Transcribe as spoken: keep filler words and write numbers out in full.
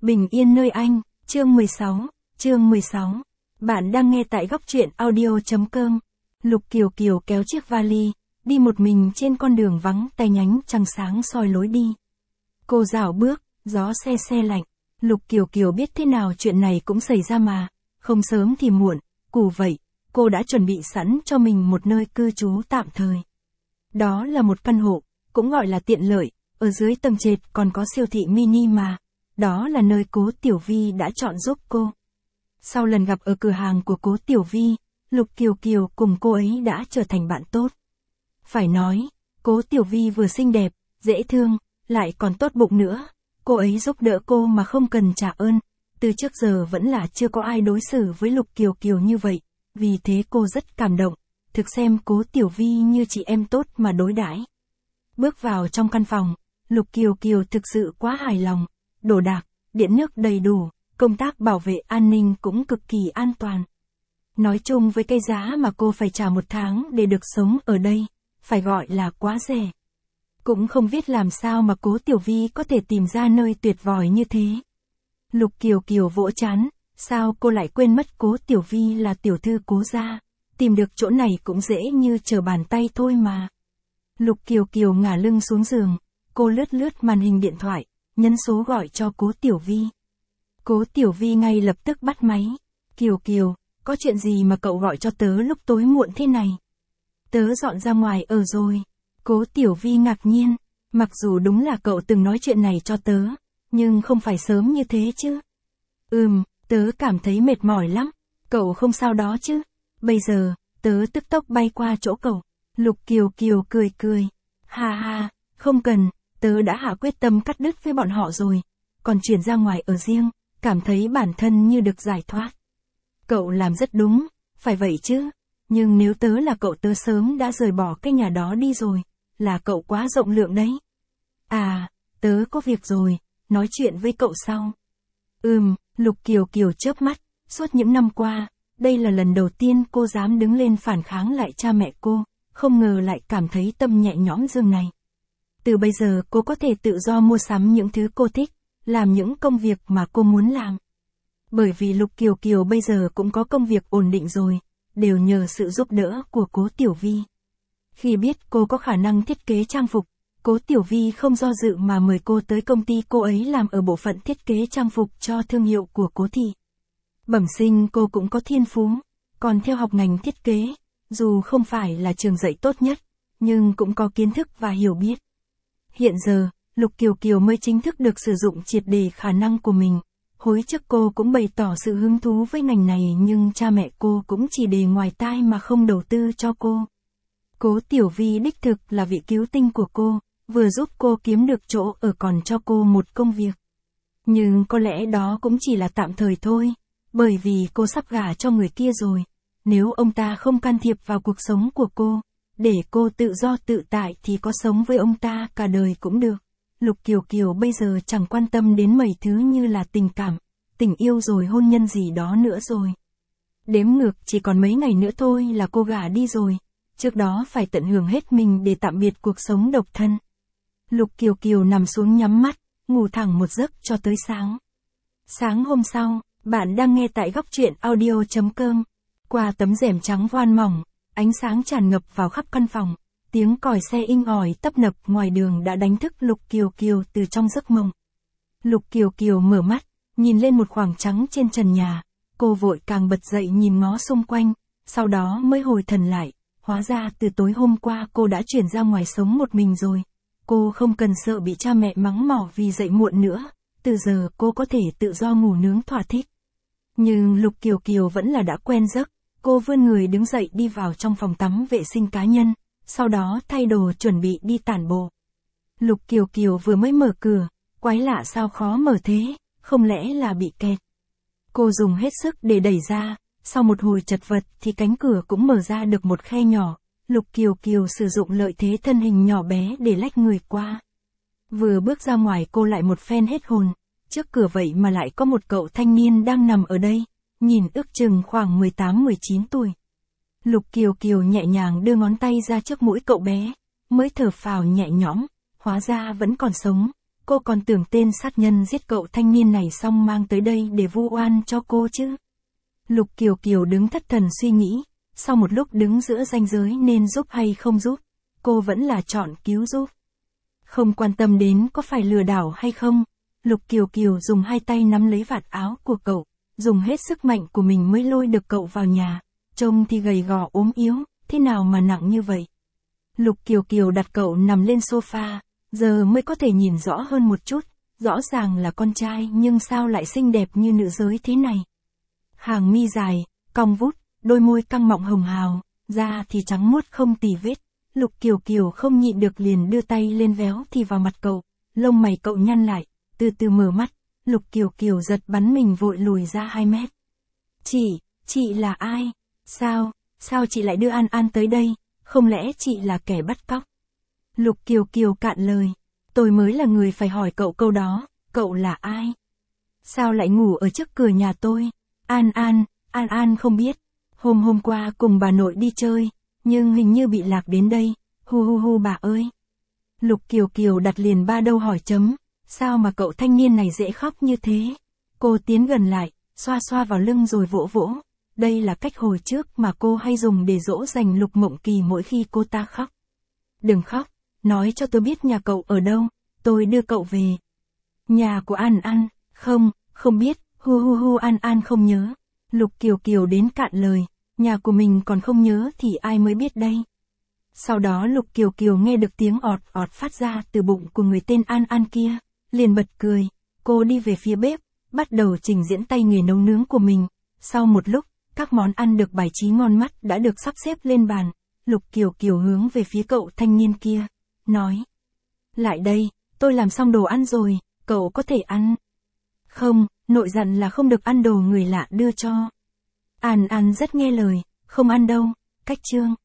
Bình yên nơi anh, chương mười sáu, chương mười sáu. Bạn đang nghe tại góc truyện audio.com. Lục Kiều Kiều kéo chiếc vali, đi một mình trên con đường vắng tay nhánh trăng sáng soi lối đi. Cô dạo bước, gió se se lạnh. Lục Kiều Kiều biết thế nào chuyện này cũng xảy ra mà, không sớm thì muộn, cù vậy, cô đã chuẩn bị sẵn cho mình một nơi cư trú tạm thời. Đó là một căn hộ, cũng gọi là tiện lợi, ở dưới tầng trệt còn có siêu thị mini mà. Đó là nơi Cố Tiểu Vi đã chọn giúp cô. Sau lần gặp ở cửa hàng của Cố Tiểu Vi, Lục Kiều Kiều cùng cô ấy đã trở thành bạn tốt. Phải nói, Cố Tiểu Vi vừa xinh đẹp, dễ thương, lại còn tốt bụng nữa. Cô ấy giúp đỡ cô mà không cần trả ơn. Từ trước giờ vẫn là chưa có ai đối xử với Lục Kiều Kiều như vậy. Vì thế cô rất cảm động, thực xem Cố Tiểu Vi như chị em tốt mà đối đãi. Bước vào trong căn phòng, Lục Kiều Kiều thực sự quá hài lòng. Đồ đạc, điện nước đầy đủ, công tác bảo vệ an ninh cũng cực kỳ an toàn. Nói chung với cái giá mà cô phải trả một tháng để được sống ở đây, phải gọi là quá rẻ. Cũng không biết làm sao mà Cố Tiểu Vi có thể tìm ra nơi tuyệt vời như thế. Lục Kiều Kiều vỗ trán, sao cô lại quên mất Cố Tiểu Vi là tiểu thư Cố gia, tìm được chỗ này cũng dễ như trở bàn tay thôi mà. Lục Kiều Kiều ngả lưng xuống giường, cô lướt lướt màn hình điện thoại, nhấn số gọi cho Cố Tiểu Vi. Cố Tiểu Vi ngay lập tức bắt máy. Kiều Kiều, có chuyện gì mà cậu gọi cho tớ lúc tối muộn thế này? Tớ dọn ra ngoài ở rồi. Cố Tiểu Vi ngạc nhiên, mặc dù đúng là cậu từng nói chuyện này cho tớ, nhưng không phải sớm như thế chứ. Ừm, tớ cảm thấy mệt mỏi lắm, cậu không sao đó chứ? Bây giờ, tớ tức tốc bay qua chỗ cậu. Lục Kiều Kiều cười cười. Ha ha, không cần, tớ đã hạ quyết tâm cắt đứt với bọn họ rồi, còn chuyển ra ngoài ở riêng, cảm thấy bản thân như được giải thoát. Cậu làm rất đúng, phải vậy chứ, nhưng nếu tớ là cậu tớ sớm đã rời bỏ cái nhà đó đi rồi, là cậu quá rộng lượng đấy. À, tớ có việc rồi, nói chuyện với cậu sau. Ừm, Lục Kiều Kiều chớp mắt, suốt những năm qua, đây là lần đầu tiên cô dám đứng lên phản kháng lại cha mẹ cô, không ngờ lại cảm thấy tâm nhẹ nhõm dương này. Từ bây giờ cô có thể tự do mua sắm những thứ cô thích, làm những công việc mà cô muốn làm. Bởi vì Lục Kiều Kiều bây giờ cũng có công việc ổn định rồi, đều nhờ sự giúp đỡ của Cố Tiểu Vi. Khi biết cô có khả năng thiết kế trang phục, Cố Tiểu Vi không do dự mà mời cô tới công ty cô ấy làm ở bộ phận thiết kế trang phục cho thương hiệu của Cố thị. Bẩm sinh cô cũng có thiên phú, còn theo học ngành thiết kế, dù không phải là trường dạy tốt nhất, nhưng cũng có kiến thức và hiểu biết. Hiện giờ, Lục Kiều Kiều mới chính thức được sử dụng triệt để khả năng của mình. Hồi trước cô cũng bày tỏ sự hứng thú với ngành này nhưng cha mẹ cô cũng chỉ để ngoài tai mà không đầu tư cho cô. Cố Tiểu Vi đích thực là vị cứu tinh của cô, vừa giúp cô kiếm được chỗ ở còn cho cô một công việc. Nhưng có lẽ đó cũng chỉ là tạm thời thôi, bởi vì cô sắp gả cho người kia rồi. Nếu ông ta không can thiệp vào cuộc sống của cô, để cô tự do tự tại thì có sống với ông ta cả đời cũng được. Lục Kiều Kiều bây giờ chẳng quan tâm đến mấy thứ như là tình cảm, tình yêu rồi hôn nhân gì đó nữa rồi. Đếm ngược chỉ còn mấy ngày nữa thôi là cô gả đi rồi, trước đó phải tận hưởng hết mình để tạm biệt cuộc sống độc thân. Lục Kiều Kiều nằm xuống nhắm mắt, ngủ thẳng một giấc cho tới sáng. Sáng hôm sau, bạn đang nghe tại góc truyện audio.com. Qua tấm rèm trắng voan mỏng, ánh sáng tràn ngập vào khắp căn phòng. Tiếng còi xe inh ỏi tấp nập ngoài đường đã đánh thức Lục Kiều Kiều từ trong giấc mộng. Lục Kiều Kiều mở mắt, nhìn lên một khoảng trắng trên trần nhà. Cô vội càng bật dậy nhìn ngó xung quanh, sau đó mới hồi thần lại. Hóa ra từ tối hôm qua cô đã chuyển ra ngoài sống một mình rồi. Cô không cần sợ bị cha mẹ mắng mỏ vì dậy muộn nữa. Từ giờ cô có thể tự do ngủ nướng thỏa thích. Nhưng Lục Kiều Kiều vẫn là đã quen giấc. Cô vươn người đứng dậy đi vào trong phòng tắm vệ sinh cá nhân. Sau đó thay đồ chuẩn bị đi tản bộ. Lục Kiều Kiều vừa mới mở cửa, quái lạ sao khó mở thế, không lẽ là bị kẹt. Cô dùng hết sức để đẩy ra, sau một hồi chật vật thì cánh cửa cũng mở ra được một khe nhỏ. Lục Kiều Kiều sử dụng lợi thế thân hình nhỏ bé để lách người qua. Vừa bước ra ngoài cô lại một phen hết hồn, trước cửa vậy mà lại có một cậu thanh niên đang nằm ở đây, nhìn ước chừng khoảng mười tám mười chín tuổi. Lục Kiều Kiều nhẹ nhàng đưa ngón tay ra trước mũi cậu bé, mới thở phào nhẹ nhõm, hóa ra vẫn còn sống, cô còn tưởng tên sát nhân giết cậu thanh niên này xong mang tới đây để vu oan cho cô chứ. Lục Kiều Kiều đứng thất thần suy nghĩ, sau một lúc đứng giữa ranh giới nên giúp hay không giúp, cô vẫn là chọn cứu giúp. Không quan tâm đến có phải lừa đảo hay không, Lục Kiều Kiều dùng hai tay nắm lấy vạt áo của cậu, dùng hết sức mạnh của mình mới lôi được cậu vào nhà, trông thì gầy gò ốm yếu, thế nào mà nặng như vậy. Lục Kiều Kiều đặt cậu nằm lên sofa, giờ mới có thể nhìn rõ hơn một chút, rõ ràng là con trai nhưng sao lại xinh đẹp như nữ giới thế này. Hàng mi dài, cong vút, đôi môi căng mọng hồng hào, da thì trắng muốt không tì vết. Lục Kiều Kiều không nhịn được liền đưa tay lên véo thì vào mặt cậu, lông mày cậu nhăn lại, từ từ mở mắt, Lục Kiều Kiều giật bắn mình vội lùi ra hai mét. Chị, chị là ai? Sao, sao chị lại đưa An An tới đây, không lẽ chị là kẻ bắt cóc? Lục Kiều Kiều cạn lời, tôi mới là người phải hỏi cậu câu đó, cậu là ai? Sao lại ngủ ở trước cửa nhà tôi? An An, An An không biết, hôm hôm qua cùng bà nội đi chơi, nhưng hình như bị lạc đến đây, hu hu hu bà ơi. Lục Kiều Kiều đặt liền ba đâu hỏi chấm, sao mà cậu thanh niên này dễ khóc như thế? Cô tiến gần lại, xoa xoa vào lưng rồi vỗ vỗ, đây là cách hồi trước mà cô hay dùng để dỗ dành Lục Mộng Kỳ mỗi khi cô ta khóc. Đừng khóc, nói cho tôi biết nhà cậu ở đâu, tôi đưa cậu về. Nhà của An An, không, không biết, hu hu hu An An không nhớ. Lục Kiều Kiều đến cạn lời, nhà của mình còn không nhớ thì ai mới biết đây. Sau đó Lục Kiều Kiều nghe được tiếng ọt ọt phát ra từ bụng của người tên An An kia, liền bật cười, cô đi về phía bếp, bắt đầu trình diễn tay nghề nấu nướng của mình. Sau một lúc, các món ăn được bài trí ngon mắt đã được sắp xếp lên bàn, Lục Kiều Kiều hướng về phía cậu thanh niên kia, nói. Lại đây, tôi làm xong đồ ăn rồi, cậu có thể ăn. Không, nội dặn là không được ăn đồ người lạ đưa cho. An An rất nghe lời, không ăn đâu, cách chương.